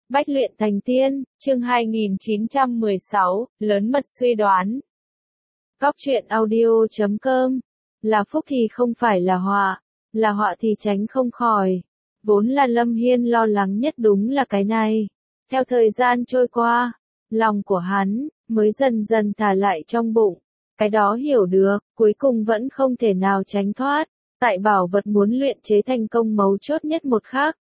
Bách luyện thành tiên, chương 2916, lớn mật suy đoán. Góc truyện audio.com. Là phúc thì không phải là họa thì tránh không khỏi. Vốn là Lâm Hiên lo lắng nhất đúng là cái này. Theo thời gian trôi qua, lòng của hắn mới dần dần thả lại trong bụng. Cái đó hiểu được, cuối cùng vẫn không thể nào tránh thoát. Tại bảo vật muốn luyện chế thành công mấu chốt nhất một khác.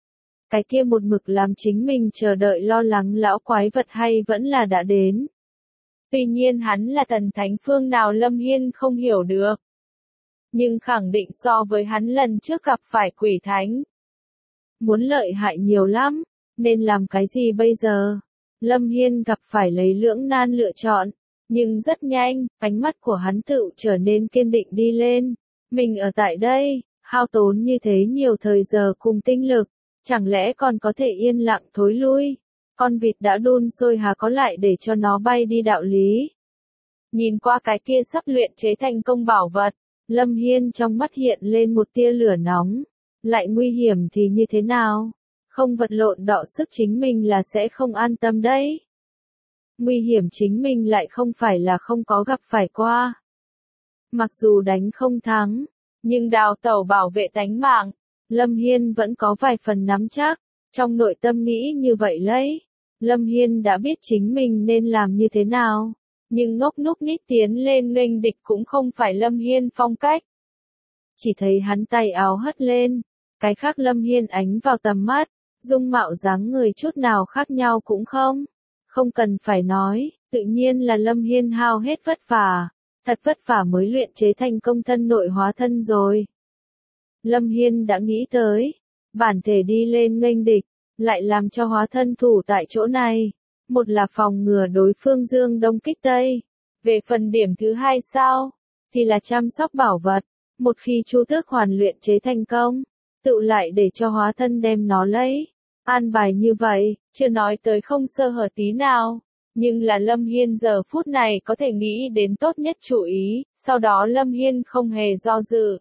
Cái kia một mực làm chính mình chờ đợi lo lắng lão quái vật hay vẫn là đã đến. Tuy nhiên hắn là thần thánh phương nào Lâm Hiên không hiểu được. Nhưng khẳng định so với hắn lần trước gặp phải quỷ thánh. Muốn lợi hại nhiều lắm, nên làm cái gì bây giờ? Lâm Hiên gặp phải lấy lưỡng nan lựa chọn. Nhưng rất nhanh, ánh mắt của hắn tự trở nên kiên định đi lên. Mình ở tại đây, hao tốn như thế nhiều thời giờ cùng tinh lực. Chẳng lẽ còn có thể yên lặng thối lui? Con vịt đã đun sôi há có lại để cho nó bay đi đạo lý? Nhìn qua cái kia sắp luyện chế thành công bảo vật, Lâm Hiên trong mắt hiện lên một tia lửa nóng. Lại nguy hiểm thì như thế nào? Không vật lộn đọ sức chính mình là sẽ không an tâm đấy. Nguy hiểm chính mình lại không phải là không có gặp phải qua. Mặc dù đánh không thắng, nhưng đào tẩu bảo vệ tánh mạng. Lâm Hiên vẫn có vài phần nắm chắc, trong nội tâm nghĩ như vậy lấy. Lâm Hiên đã biết chính mình nên làm như thế nào, nhưng ngốc núc ních tiến lên nghênh địch cũng không phải Lâm Hiên phong cách. Chỉ thấy hắn tay áo hất lên, cái khác Lâm Hiên ánh vào tầm mắt, dung mạo dáng người chút nào khác nhau cũng không. Không cần phải nói, tự nhiên là Lâm Hiên hao hết vất vả, thật vất vả mới luyện chế thành công thân nội hóa thân rồi. Lâm Hiên đã nghĩ tới, bản thể đi lên nghênh địch, lại làm cho hóa thân thủ tại chỗ này. Một là phòng ngừa đối phương dương đông kích tây. Về phần điểm thứ hai sao, thì là chăm sóc bảo vật. Một khi Chu Tước hoàn luyện chế thành công, tự lại để cho hóa thân đem nó lấy. An bài như vậy, chưa nói tới không sơ hở tí nào. Nhưng là Lâm Hiên giờ phút này có thể nghĩ đến tốt nhất chủ ý, sau đó Lâm Hiên không hề do dự.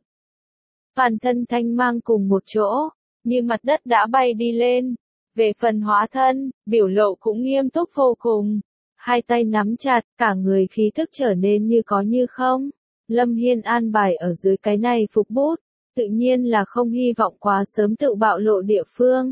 Toàn thân thanh mang cùng một chỗ, như mặt đất đã bay đi lên. Về phần hóa thân, biểu lộ cũng nghiêm túc vô cùng. Hai tay nắm chặt, cả người khí thức trở nên như có như không. Lâm Hiên an bài ở dưới cái này phục bút, tự nhiên là không hy vọng quá sớm tự bạo lộ địa phương.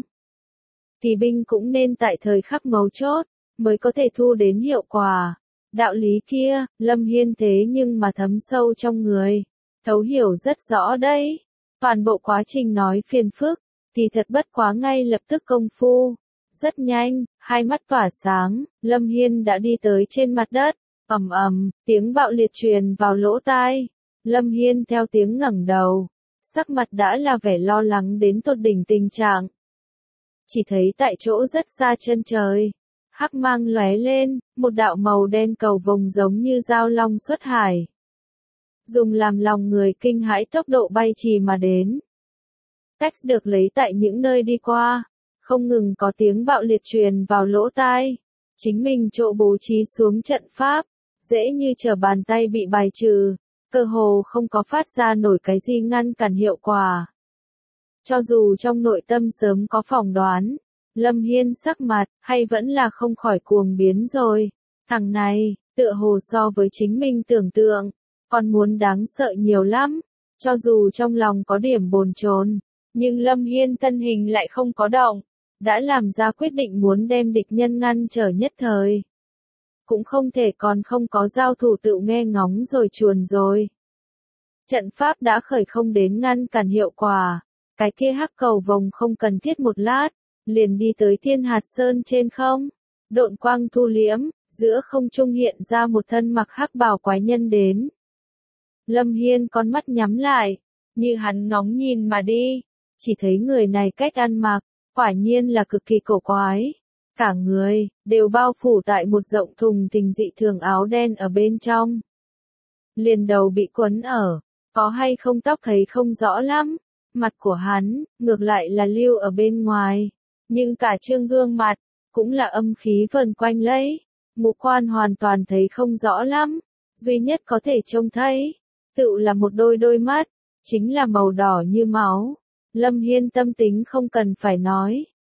Kỳ binh cũng nên tại thời khắc mấu chốt, mới có thể thu đến hiệu quả. Đạo lý kia, Lâm Hiên thế nhưng mà thấm sâu trong người. Thấu hiểu rất rõ đấy. Toàn bộ quá trình nói phiền phức, thì thật bất quá ngay lập tức công phu. Rất nhanh, hai mắt tỏa sáng, Lâm Hiên đã đi tới trên mặt đất. Ầm ầm, tiếng bạo liệt truyền vào lỗ tai. Lâm Hiên theo tiếng ngẩng đầu. Sắc mặt đã là vẻ lo lắng đến tột đỉnh tình trạng. Chỉ thấy tại chỗ rất xa chân trời. Hắc mang lóe lên, một đạo màu đen cầu vồng giống như dao long xuất hải. Dùng làm lòng người kinh hãi tốc độ bay trì mà đến. Text được lấy tại những nơi đi qua, không ngừng có tiếng bạo liệt truyền vào lỗ tai. Chính mình chỗ bố trí xuống trận pháp, dễ như trở bàn tay bị bài trừ, cơ hồ không có phát ra nổi cái gì ngăn cản hiệu quả. Cho dù trong nội tâm sớm có phỏng đoán, Lâm Hiên sắc mặt, hay vẫn là không khỏi cuồng biến rồi. Thằng này, tựa hồ so với chính mình tưởng tượng, còn muốn đáng sợ nhiều lắm. Cho dù trong lòng có điểm bồn chồn, nhưng Lâm Hiên thân hình lại không có động, đã làm ra quyết định muốn đem địch nhân ngăn trở nhất thời. Cũng không thể còn không có giao thủ tự nghe ngóng rồi chuồn rồi. Trận pháp đã khởi không đến ngăn cản hiệu quả, cái kia hắc cầu vồng không cần thiết một lát, liền đi tới Thiên Hạt Sơn trên không. Độn quang thu liễm, giữa không trung hiện ra một thân mặc hắc bào quái nhân đến. Lâm Hiên con mắt nhắm lại, như hắn ngóng nhìn mà đi, chỉ thấy người này cách ăn mặc, quả nhiên là cực kỳ cổ quái. Cả người, đều bao phủ tại một rộng thùng thình dị thường áo đen ở bên trong. Liền đầu bị quấn ở, có hay không tóc thấy không rõ lắm, mặt của hắn, ngược lại là lưu ở bên ngoài. Nhưng cả trương gương mặt, cũng là âm khí vần quanh lấy, ngũ quan hoàn toàn thấy không rõ lắm, duy nhất có thể trông thấy, tự là một đôi mắt, chính là màu đỏ như máu. Lâm Hiên tâm tính không cần phải nói,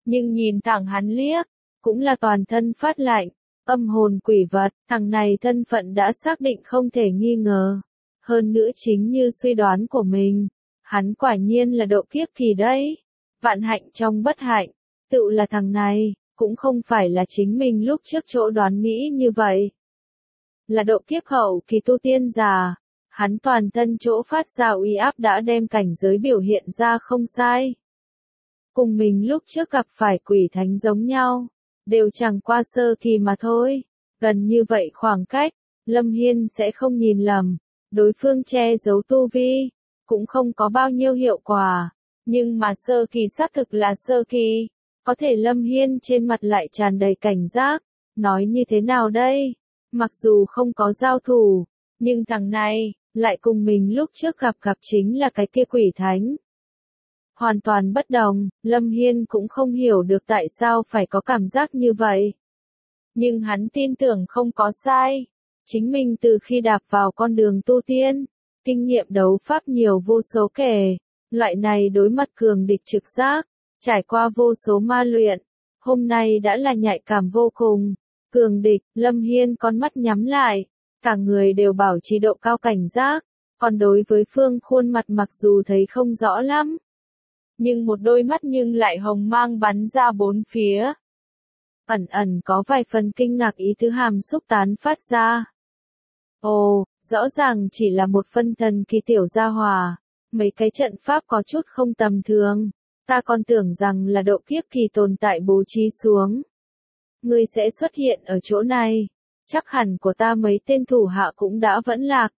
nhưng nhìn thẳng hắn liếc, cũng là toàn thân phát lạnh, âm hồn quỷ vật, thằng này thân phận đã xác định không thể nghi ngờ. Hơn nữa chính như suy đoán của mình, hắn quả nhiên là độ kiếp kỳ đấy. Vạn hạnh trong bất hạnh, tự là thằng này, cũng không phải là chính mình lúc trước chỗ đoán nghĩ như vậy. Là độ kiếp hậu kỳ tu tiên già, hắn toàn thân chỗ phát ra uy áp đã đem cảnh giới biểu hiện ra không sai. Cùng mình lúc trước gặp phải quỷ thánh giống nhau, đều chẳng qua sơ kỳ mà thôi. Gần như vậy khoảng cách, Lâm Hiên sẽ không nhìn lầm, đối phương che giấu tu vi, cũng không có bao nhiêu hiệu quả. Nhưng mà sơ kỳ xác thực là sơ kỳ, có thể Lâm Hiên trên mặt lại tràn đầy cảnh giác, nói như thế nào đây? Mặc dù không có giao thủ, nhưng thằng này, lại cùng mình lúc trước gặp chính là cái kia quỷ thánh. Hoàn toàn bất đồng, Lâm Hiên cũng không hiểu được tại sao phải có cảm giác như vậy. Nhưng hắn tin tưởng không có sai. Chính mình từ khi đạp vào con đường tu tiên, kinh nghiệm đấu pháp nhiều vô số kể, loại này đối mặt cường địch trực giác, trải qua vô số ma luyện, hôm nay đã là nhạy cảm vô cùng. Cường địch, Lâm Hiên con mắt nhắm lại, cả người đều bảo trì độ cao cảnh giác, còn đối với phương khuôn mặt mặc dù thấy không rõ lắm, nhưng một đôi mắt nhưng lại hồng mang bắn ra bốn phía. Ẩn ẩn có vài phần kinh ngạc ý tứ hàm xúc tán phát ra. Ồ, rõ ràng chỉ là một phân thần kỳ tiểu gia hòa, mấy cái trận pháp có chút không tầm thường, ta còn tưởng rằng là độ kiếp kỳ tồn tại bố trí xuống. Ngươi sẽ xuất hiện ở chỗ này, chắc hẳn của ta mấy tên thủ hạ cũng đã vẫn lạc.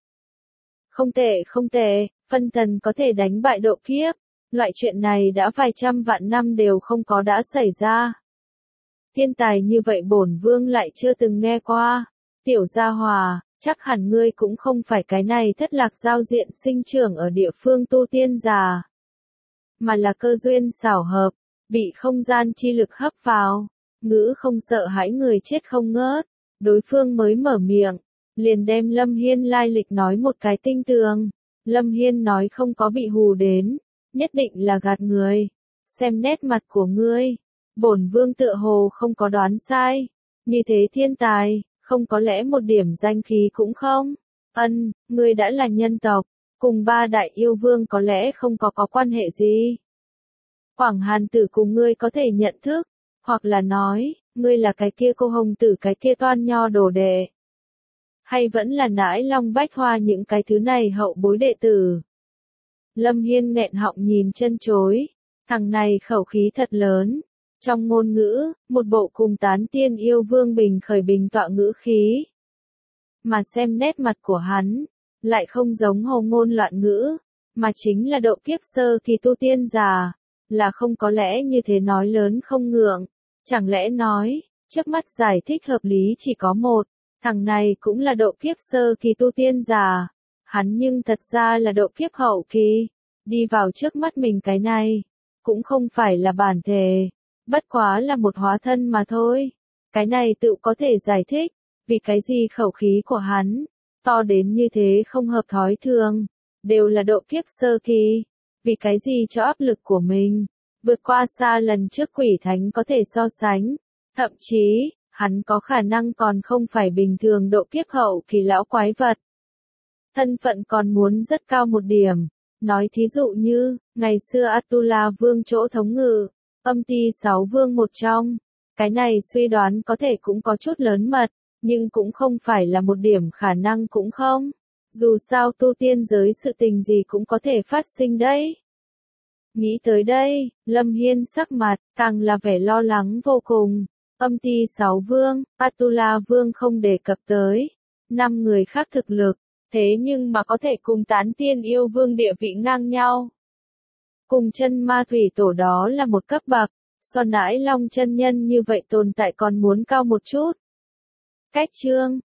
Không tệ, phân thần có thể đánh bại độ kiếp, loại chuyện này đã vài trăm vạn năm đều không có đã xảy ra. Thiên tài như vậy bổn vương lại chưa từng nghe qua. Tiểu gia hòa, chắc hẳn ngươi cũng không phải cái này thất lạc giao diện sinh trưởng ở địa phương tu tiên già, mà là cơ duyên xảo hợp, bị không gian chi lực hấp vào. Ngữ không sợ hãi người chết không ngớt, đối phương mới mở miệng, liền đem Lâm Hiên lai lịch nói một cái tinh tường. Lâm Hiên nói không có bị hù đến, nhất định là gạt người. Xem nét mặt của ngươi, bổn vương tựa hồ không có đoán sai. Như thế thiên tài, không có lẽ một điểm danh khí cũng không? Ngươi đã là nhân tộc, cùng ba đại yêu vương có lẽ không có quan hệ gì. Quảng Hàn Tử cùng ngươi có thể nhận thức, hoặc là nói, ngươi là cái kia cô hồng tử cái kia toan nho đồ đệ. Hay vẫn là nãi long bách hoa những cái thứ này hậu bối đệ tử. Lâm Hiên nghẹn họng nhìn chân chối, thằng này khẩu khí thật lớn. Trong ngôn ngữ, một bộ cùng tán tiên yêu vương bình khởi bình tọa ngữ khí. Mà xem nét mặt của hắn, lại không giống hồ ngôn loạn ngữ, mà chính là độ kiếp sơ kỳ tu tiên già, là không có lẽ như thế nói lớn không ngượng. Chẳng lẽ nói, trước mắt giải thích hợp lý chỉ có một, thằng này cũng là độ kiếp sơ kỳ tu tiên già, hắn nhưng thật ra là độ kiếp hậu kỳ, đi vào trước mắt mình cái này, cũng không phải là bản thể, bất quá là một hóa thân mà thôi. Cái này tự có thể giải thích, vì cái gì khẩu khí của hắn, to đến như thế không hợp thói thường, đều là độ kiếp sơ kỳ, vì cái gì cho áp lực của mình, vượt qua xa lần trước quỷ thánh có thể so sánh, thậm chí, hắn có khả năng còn không phải bình thường độ kiếp hậu kỳ lão quái vật. Thân phận còn muốn rất cao một điểm, nói thí dụ như, ngày xưa Atula vương chỗ thống ngự, âm ti 6 vương một trong, cái này suy đoán có thể cũng có chút lớn mật, nhưng cũng không phải là một điểm khả năng cũng không. Dù sao tu tiên giới sự tình gì cũng có thể phát sinh đấy. Nghĩ tới đây, Lâm Hiên sắc mặt, càng là vẻ lo lắng vô cùng. Âm ti 6 vương, Atula vương không đề cập tới. 5 người khác thực lực, thế nhưng mà có thể cùng tán tiên yêu vương địa vị ngang nhau. Cùng chân ma thủy tổ đó là một cấp bậc, so nãi long chân nhân như vậy tồn tại còn muốn cao một chút. Cách chương